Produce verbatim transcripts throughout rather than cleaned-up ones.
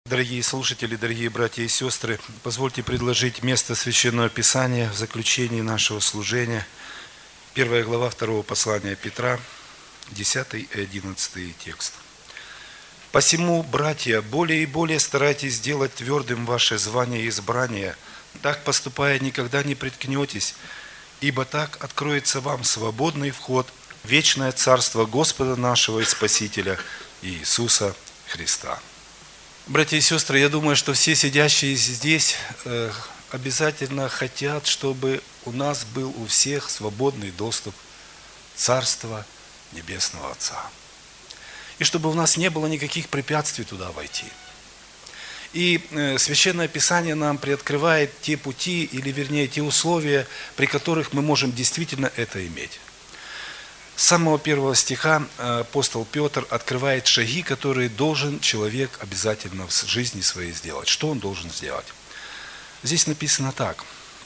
Дорогие слушатели, дорогие братья и сестры, позвольте предложить место Священного Писания в заключении нашего служения. Первая глава второго послания Петра, десятый и одиннадцатый текст. «Посему, братья, более и более старайтесь сделать твердым ваше звание и избрание, так поступая никогда не приткнетесь, ибо так откроется вам свободный вход в вечное царство Господа нашего и Спасителя Иисуса Христа». Братья и сестры, я думаю, что все сидящие здесь э, обязательно хотят, чтобы у нас был у всех свободный доступ в Царство Небесного Отца. И чтобы у нас не было никаких препятствий туда войти. И э, Священное Писание нам приоткрывает те пути, или вернее те условия, при которых мы можем действительно это иметь. С самого первого стиха апостол Петр открывает шаги, которые должен человек обязательно в жизни своей сделать. Что он должен сделать? Здесь написано так.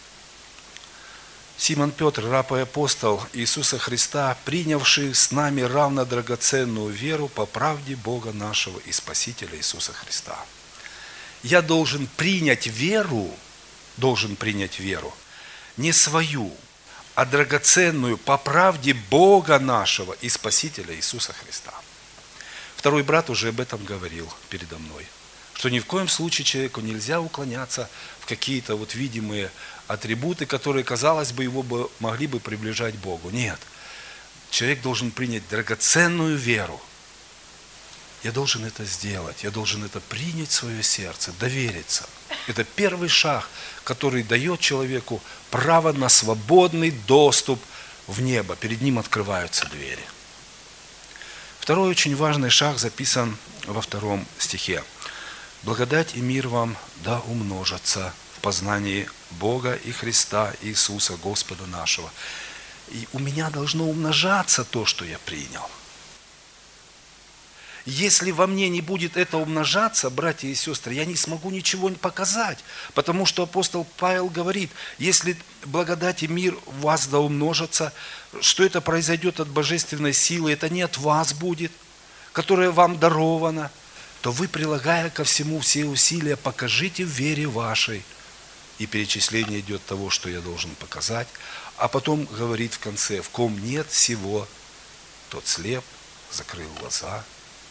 «Симон Петр, раб и апостол Иисуса Христа, принявший с нами равно драгоценную веру по правде Бога нашего и Спасителя Иисуса Христа». Я должен принять веру, должен принять веру, не свою, а драгоценную по правде Бога нашего и Спасителя Иисуса Христа. Второй брат уже об этом говорил передо мной, что ни в коем случае человеку нельзя уклоняться в какие-то вот видимые атрибуты, которые, казалось бы, его бы, могли бы приближать к Богу. Нет. Человек должен принять драгоценную веру. Я должен это сделать, я должен это принять в свое сердце, довериться. Это первый шаг, который дает человеку право на свободный доступ в небо. Перед ним открываются двери. Второй очень важный шаг записан во втором стихе. «Благодать и мир вам да умножатся в познании Бога и Христа Иисуса, Господа нашего». И у меня должно умножаться то, что я принял. Если во мне не будет это умножаться, братья и сестры, я не смогу ничего показать. Потому что апостол Павел говорит, если благодать и мир в вас да умножатся, что это произойдет от божественной силы, это не от вас будет, которая вам дарована, то вы, прилагая ко всему все усилия, покажите в вере вашей. И перечисление идет того, что я должен показать. А потом говорит в конце, в ком нет всего, тот слеп, закрыл глаза.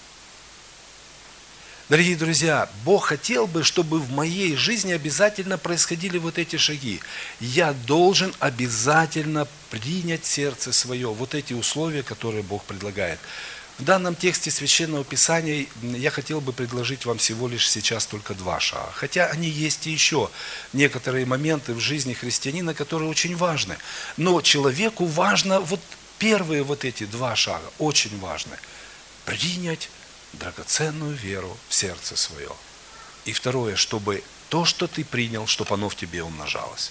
Дорогие друзья, Бог хотел бы, чтобы в моей жизни обязательно происходили вот эти шаги. Я должен обязательно принять в сердце свое вот эти условия, которые Бог предлагает. В данном тексте Священного Писания я хотел бы предложить вам всего лишь сейчас только два шага. Хотя они есть и еще некоторые моменты в жизни христианина, которые очень важны. Но человеку важно вот первые вот эти два шага, очень важны. Принять драгоценную веру в сердце свое. И второе, чтобы то, что ты принял, чтобы оно в тебе умножалось.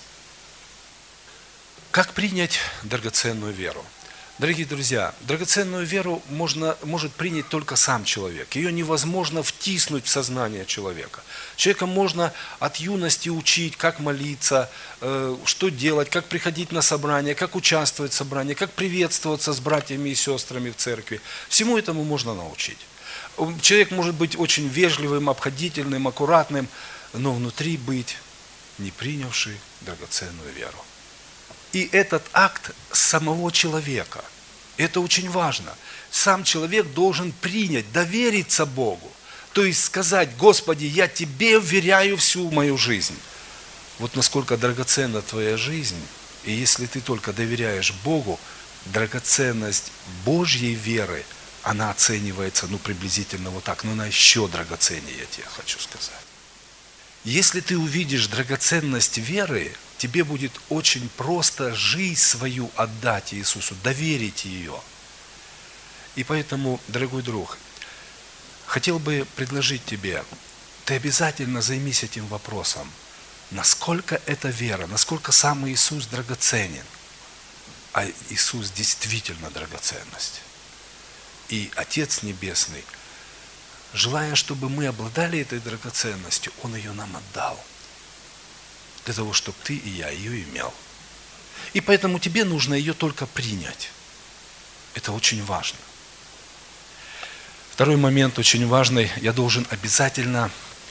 Как принять драгоценную веру? Дорогие друзья, драгоценную веру можно, может принять только сам человек. Ее невозможно втиснуть в сознание человека. Человека можно от юности учить, как молиться, э, что делать, как приходить на собрание, как участвовать в собрании, как приветствоваться с братьями и сестрами в церкви. Всему этому можно научить. Человек может быть очень вежливым, обходительным, аккуратным, но внутри быть не принявший драгоценную веру. И этот акт самого человека, это очень важно. Сам человек должен принять, довериться Богу. То есть сказать, Господи, я Тебе вверяю всю мою жизнь. Вот насколько драгоценна твоя жизнь, и если ты только доверяешь Богу, драгоценность Божьей веры, она оценивается, ну, приблизительно вот так, но она еще драгоценнее, я тебе хочу сказать. Если ты увидишь драгоценность веры, тебе будет очень просто жизнь свою отдать Иисусу, доверить ее. И поэтому, дорогой друг, хотел бы предложить тебе, ты обязательно займись этим вопросом. Насколько эта вера, насколько сам Иисус драгоценен. А Иисус действительно драгоценность. И Отец Небесный, желая, чтобы мы обладали этой драгоценностью, Он ее нам отдал. Для того, чтобы ты и я ее имел. И поэтому тебе нужно ее только принять. Это очень важно. Второй момент очень важный. Я должен обязательно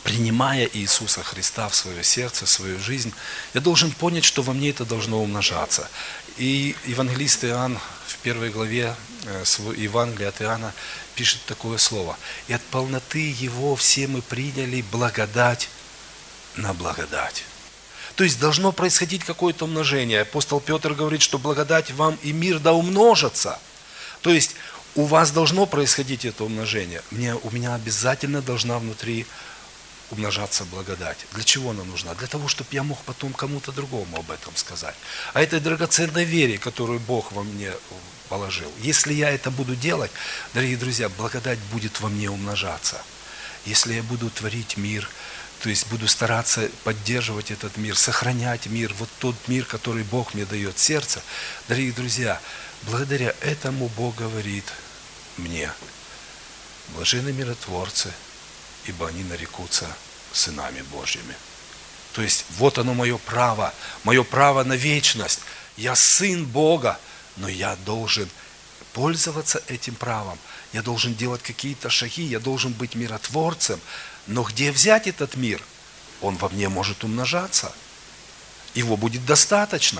принимая Иисуса Христа в свое сердце, в свою жизнь, я должен понять, что во мне это должно умножаться. И евангелист Иоанн в первой главе э, Евангелия от Иоанна пишет такое слово. «И от полноты Его все мы приняли благодать на благодать». То есть должно происходить какое-то умножение. Апостол Петр говорит, что благодать вам и мир да умножатся. То есть у вас должно происходить это умножение. Мне, у меня обязательно должна внутри умножаться благодать. Для чего она нужна? Для того, чтобы я мог потом кому-то другому об этом сказать. А этой драгоценной вере, которую Бог во мне положил. Если я это буду делать, дорогие друзья, благодать будет во мне умножаться. Если я буду творить мир, то есть буду стараться поддерживать этот мир, сохранять мир, вот тот мир, который Бог мне дает, сердце, дорогие друзья, благодаря этому Бог говорит мне: блаженны миротворцы, ибо они нарекутся сынами Божьими. То есть вот оно мое право, мое право на вечность. Я сын Бога, но я должен пользоваться этим правом. Я должен делать какие-то шаги, я должен быть миротворцем. Но где взять этот мир? Он во мне может умножаться. Его будет достаточно.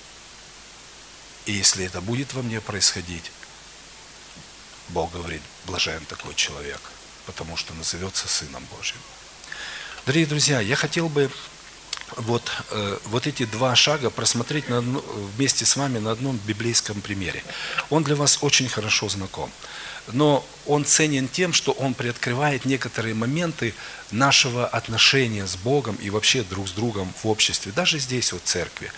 И если это будет во мне происходить, Бог говорит: блажен такой человек, потому что назовется Сыном Божьим. Дорогие друзья, я хотел бы вот, э, вот эти два шага просмотреть на, вместе с вами на одном библейском примере. Он для вас очень хорошо знаком. Но он ценен тем, что он приоткрывает некоторые моменты нашего отношения с Богом и вообще друг с другом в обществе, даже здесь, вот в церкви.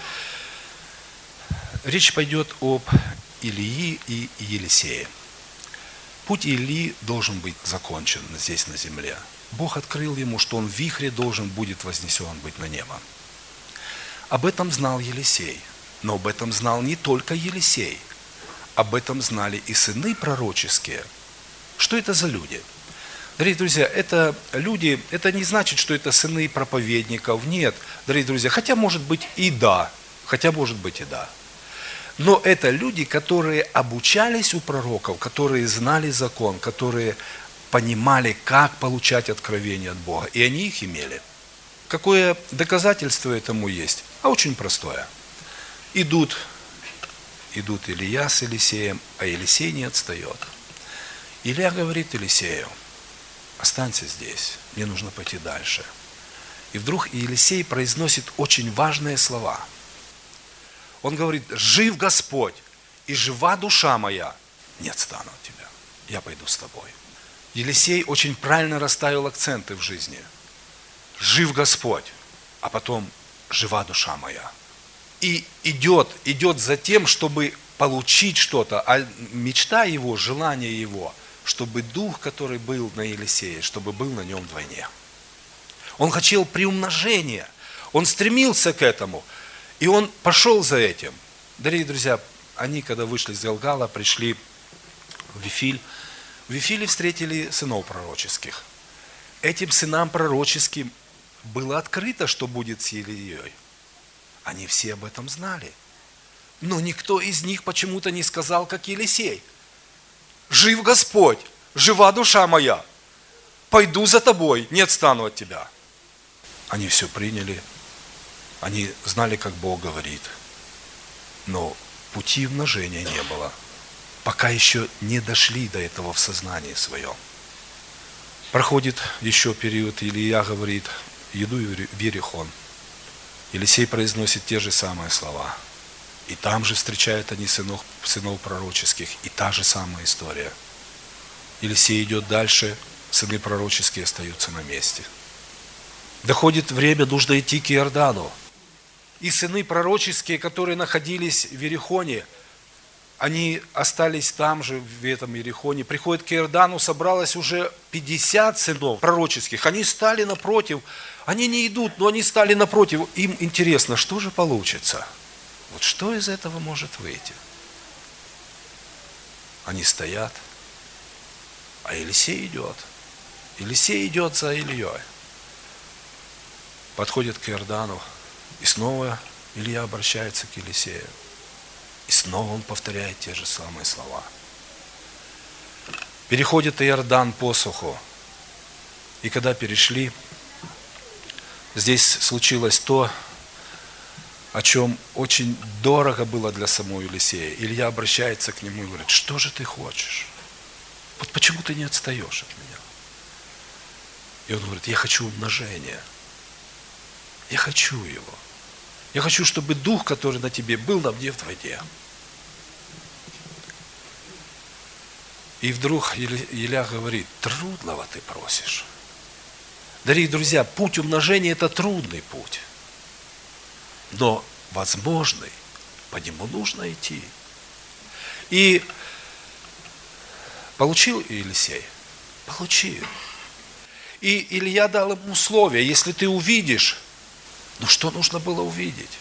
Речь пойдет об Илии и Елисее. Путь Илии должен быть закончен здесь на земле. Бог открыл ему, что он в вихре должен будет вознесен быть на небо. Об этом знал Елисей, но об этом знал не только Елисей. Об этом знали и сыны пророческие. Что это за люди? Дорогие друзья, это люди, это не значит, что это сыны проповедников. Нет, дорогие друзья, хотя может быть и да, хотя может быть и да. Но это люди, которые обучались у пророков, которые знали закон, которые понимали, как получать откровения от Бога. И они их имели. Какое доказательство этому есть? А очень простое. Идут Идут Илия с Елисеем, а Елисей не отстает. Илия говорит Елисею: останься здесь, мне нужно пойти дальше. И вдруг Елисей произносит очень важные слова. Он говорит: жив Господь, и жива душа моя, не отстану от тебя, я пойду с тобой. Елисей очень правильно расставил акценты в жизни. Жив Господь, а потом жива душа моя. И идет, идет за тем, чтобы получить что-то, а мечта его, желание его, чтобы дух, который был на Елисее, чтобы был на нем вдвойне. Он хотел приумножения, он стремился к этому, и он пошел за этим. Дорогие друзья, они, когда вышли из Галгала, пришли в Вифиль. В Вифиле встретили сынов пророческих. Этим сынам пророческим было открыто, что будет с Елией. Они все об этом знали. Но никто из них почему-то не сказал, как Елисей: жив Господь, жива душа моя, пойду за тобой, не отстану от тебя. Они все приняли, они знали, как Бог говорит, но пути умножения не было, пока еще не дошли до этого в сознании своем. Проходит еще период, Илия говорит: иду в Иерихон. Елисей произносит те же самые слова. И там же встречают они сынов, сынов пророческих, и та же самая история. Елисей идет дальше, сыны пророческие остаются на месте. Доходит время, нужно идти к Иордану. И сыны пророческие, которые находились в Иерихоне, они остались там же, в этом Иерихоне. Приходят к Иордану, собралось уже пятьдесят сынов пророческих. Они стали напротив. Они не идут, но они стали напротив. Им интересно, что же получится? Вот что из этого может выйти? Они стоят, а Елисей идет. Елисей идет за Ильей. Подходит к Иордану, и снова Илья обращается к Елисею. И снова он повторяет те же самые слова. Переходит Иордан посуху. И когда перешли, Здесь случилось то, о чем очень дорого было для самого Елисея. Илья обращается к нему и говорит: что же ты хочешь? Вот почему ты не отстаешь от меня? И он говорит: я хочу умножения. Я хочу его. Я хочу, чтобы дух, который на тебе, был на мне вдвойне. И вдруг Илья говорит: трудного ты просишь. Дорогие друзья, путь умножения – это трудный путь. Но возможный, по нему нужно идти. И получил Елисей? Получил. И Илья дал ему условия: если ты увидишь, ну что нужно было увидеть?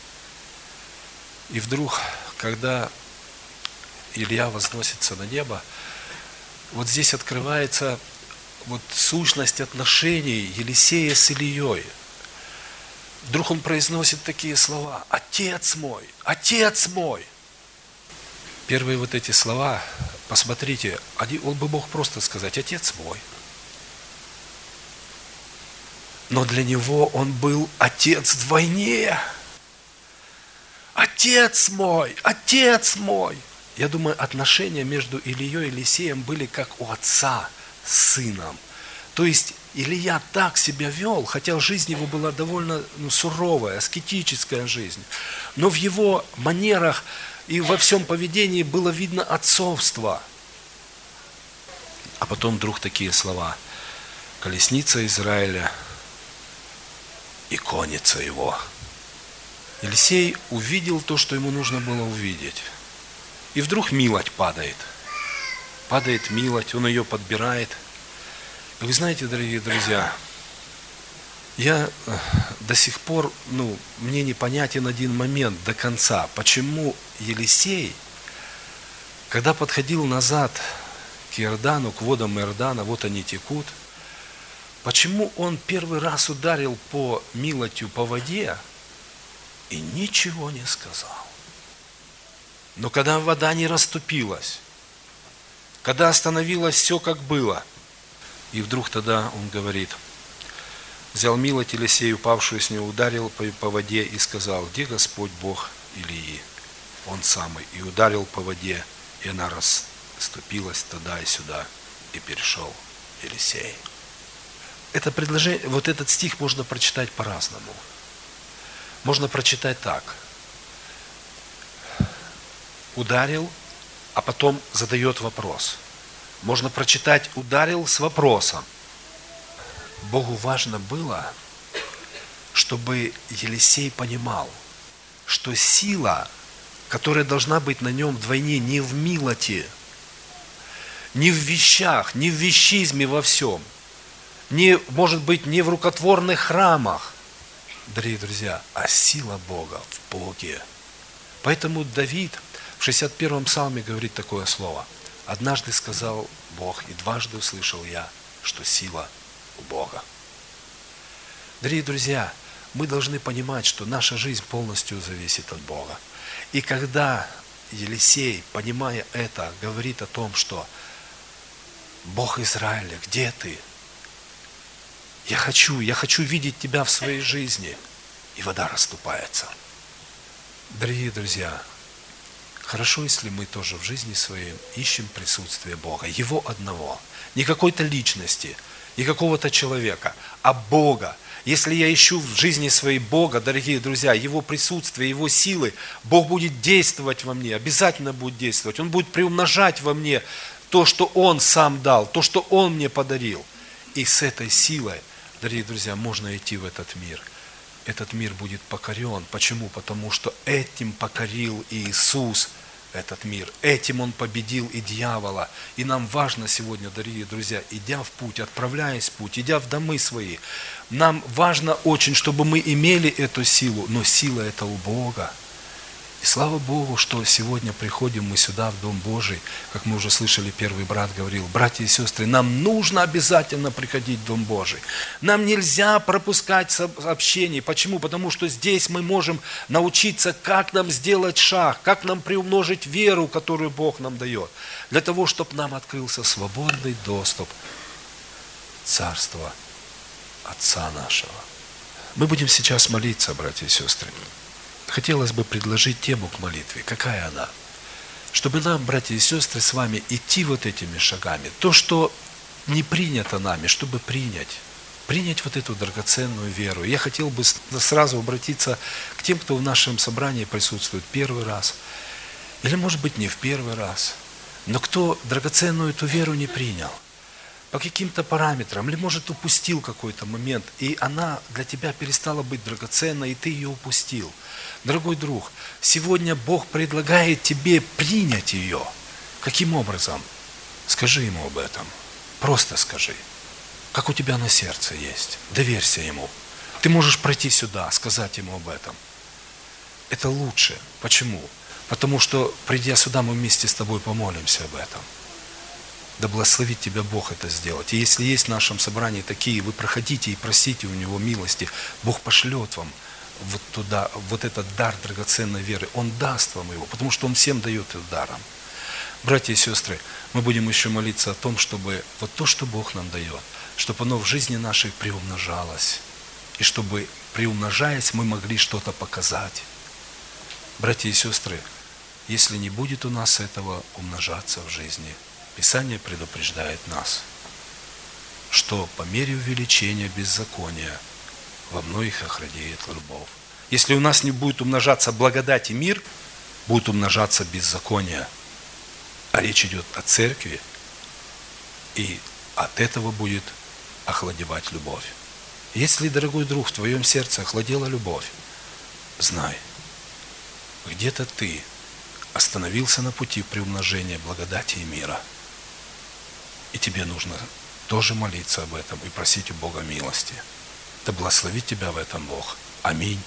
И вдруг, когда Илья возносится на небо, вот здесь открывается вот сущность отношений Елисея с Ильей. Вдруг он произносит такие слова: «Отец мой! Отец мой!» Первые вот эти слова, посмотрите, они, он бы мог просто сказать: «Отец мой». Но для него он был отец вдвойне. «Отец мой! Отец мой!» Я думаю, отношения между Ильей и Елисеем были как у отца с сыном. То есть Илья так себя вел, хотя жизнь его была довольно ну, суровая, аскетическая жизнь. Но в его манерах и во всем поведении было видно отцовство. А потом вдруг такие слова: «Колесница Израиля и конница его». Елисей увидел то, что ему нужно было увидеть. И вдруг милость падает. Падает милость, он ее подбирает. И вы знаете, дорогие друзья, я до сих пор, ну, мне непонятен один момент до конца. Почему Елисей, когда подходил назад к Иордану, к водам Иордана, вот они текут, почему он первый раз ударил по милотью по воде и ничего не сказал? Но когда вода не расступилась, когда остановилось все, как было, и вдруг тогда он говорит: взял милоть Елисея, упавшую с него, ударил по, по воде и сказал: где Господь Бог Илии? Он самый. И ударил по воде, и она расступилась туда и сюда, и перешел Елисей. Это предложение, вот этот стих можно прочитать по-разному. Можно прочитать так: ударил, а потом задает вопрос. Можно прочитать: ударил с вопросом. Богу важно было, чтобы Елисей понимал, что сила, которая должна быть на нем вдвойне, не в милоти, не в вещах, не в вещизме во всем, не, может быть, не в рукотворных храмах, дорогие друзья, а сила Бога в Боге. Поэтому Давид в шестьдесят первом псалме говорит такое слово: «Однажды сказал Бог, и дважды услышал я, что сила у Бога». Дорогие друзья, мы должны понимать, что наша жизнь полностью зависит от Бога. И когда Елисей, понимая это, говорит о том, что Бог Израиля, где ты? Я хочу, я хочу видеть тебя в своей жизни. И вода расступается. Дорогие друзья, хорошо, если мы тоже в жизни своей ищем присутствие Бога, Его одного, не какой-то личности, не какого-то человека, а Бога. Если я ищу в жизни своей Бога, дорогие друзья, Его присутствие, Его силы, Бог будет действовать во мне, обязательно будет действовать. Он будет приумножать во мне то, что Он сам дал, то, что Он мне подарил. И с этой силой, дорогие друзья, можно идти в этот мир. Этот мир будет покорен. Почему? Потому что этим покорил Иисус этот мир. Этим Он победил и дьявола. И нам важно сегодня, дорогие друзья, идя в путь, отправляясь в путь, идя в домы свои, нам важно очень, чтобы мы имели эту силу, но сила это у Бога. И слава Богу, что сегодня приходим мы сюда, в Дом Божий, как мы уже слышали, первый брат говорил: братья и сестры, нам нужно обязательно приходить в Дом Божий. Нам нельзя пропускать общение. Почему? Потому что здесь мы можем научиться, как нам сделать шаг, как нам приумножить веру, которую Бог нам дает, для того, чтобы нам открылся свободный доступ в Царство Отца нашего. Мы будем сейчас молиться, братья и сестры. Хотелось бы предложить тему к молитве. Какая она? Чтобы нам, братья и сестры, с вами идти вот этими шагами. То, что не принято нами, чтобы принять. Принять вот эту драгоценную веру. Я хотел бы сразу обратиться к тем, кто в нашем собрании присутствует первый раз. Или, может быть, не в первый раз. Но кто драгоценную эту веру не принял. По каким-то параметрам. Или, может, упустил какой-то момент. И она для тебя перестала быть драгоценной, и ты ее упустил. Дорогой друг, сегодня Бог предлагает тебе принять ее. Каким образом? Скажи Ему об этом. Просто скажи. Как у тебя на сердце есть. Доверься Ему. Ты можешь пройти сюда, сказать Ему об этом. Это лучше. Почему? Потому что, придя сюда, мы вместе с тобой помолимся об этом. Да благословит тебя Бог это сделать. И если есть в нашем собрании такие, вы проходите и просите у Него милости. Бог пошлет вам вот туда, вот этот дар драгоценной веры. Он даст вам его, потому что Он всем дает это даром. Братья и сестры, мы будем еще молиться о том, чтобы вот то, что Бог нам дает, чтобы оно в жизни нашей приумножалось. И чтобы, приумножаясь, мы могли что-то показать. Братья и сестры, если не будет у нас этого умножаться в жизни, Писание предупреждает нас, что по мере увеличения беззакония во многих охладеет любовь. Если у нас не будет умножаться благодать и мир, будет умножаться беззаконие. А речь идет о церкви, и от этого будет охладевать любовь. Если, дорогой друг, в твоем сердце охладела любовь, знай, где-то ты остановился на пути приумножения благодати и мира. И тебе нужно тоже молиться об этом и просить у Бога милости. Да благословит тебя в этом Бог. Аминь.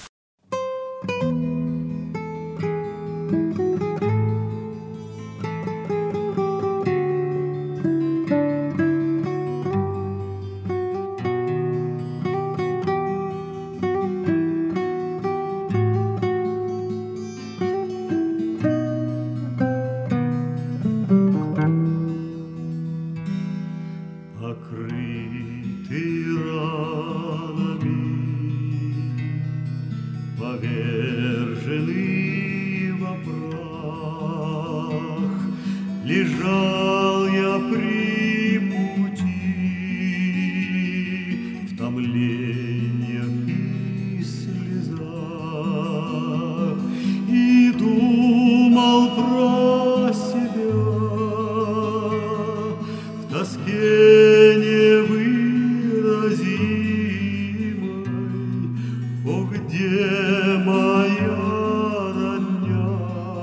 Лежал я при пути, в томлениях и слезах, и думал про себя в тоске невыразимой. О, где моя родня,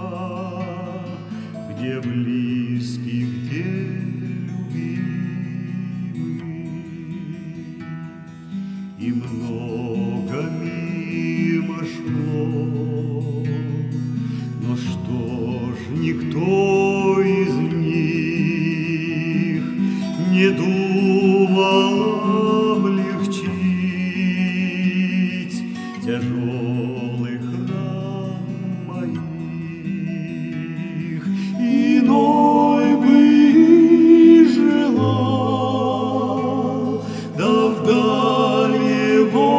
где близкий, где любимый, и много мимо шло, но что ж никто из них не думал облегчить тяжелых ран моих. Иной бы и желал, да вдаль его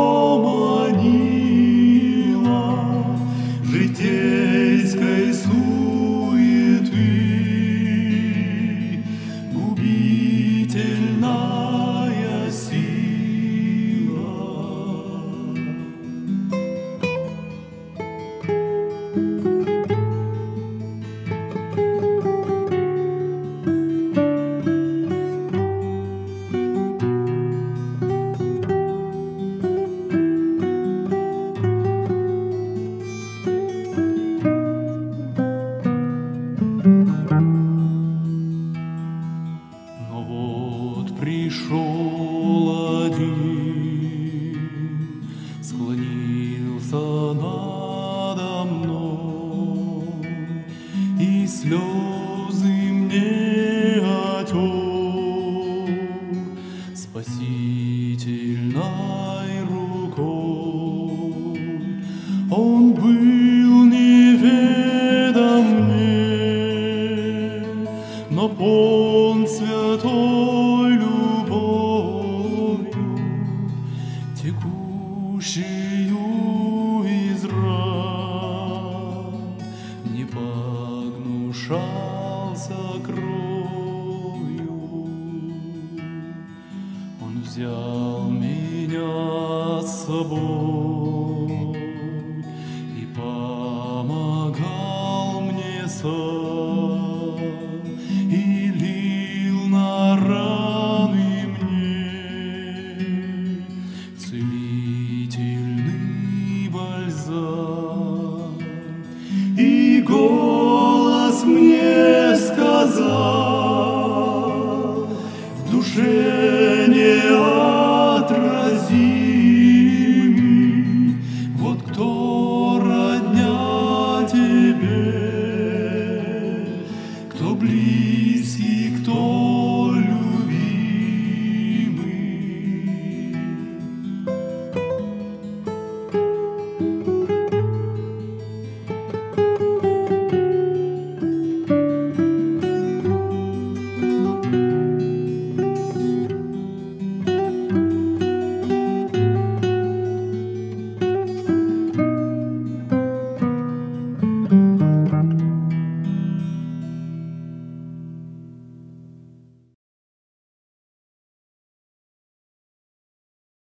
манила житейской суеты губительная сила. Но вот пришел один, склонился надо мной, и слезы мне отер спасительной рукой. Он был неведом мне, но полн святой любовью, текущей Он взял меня с собой.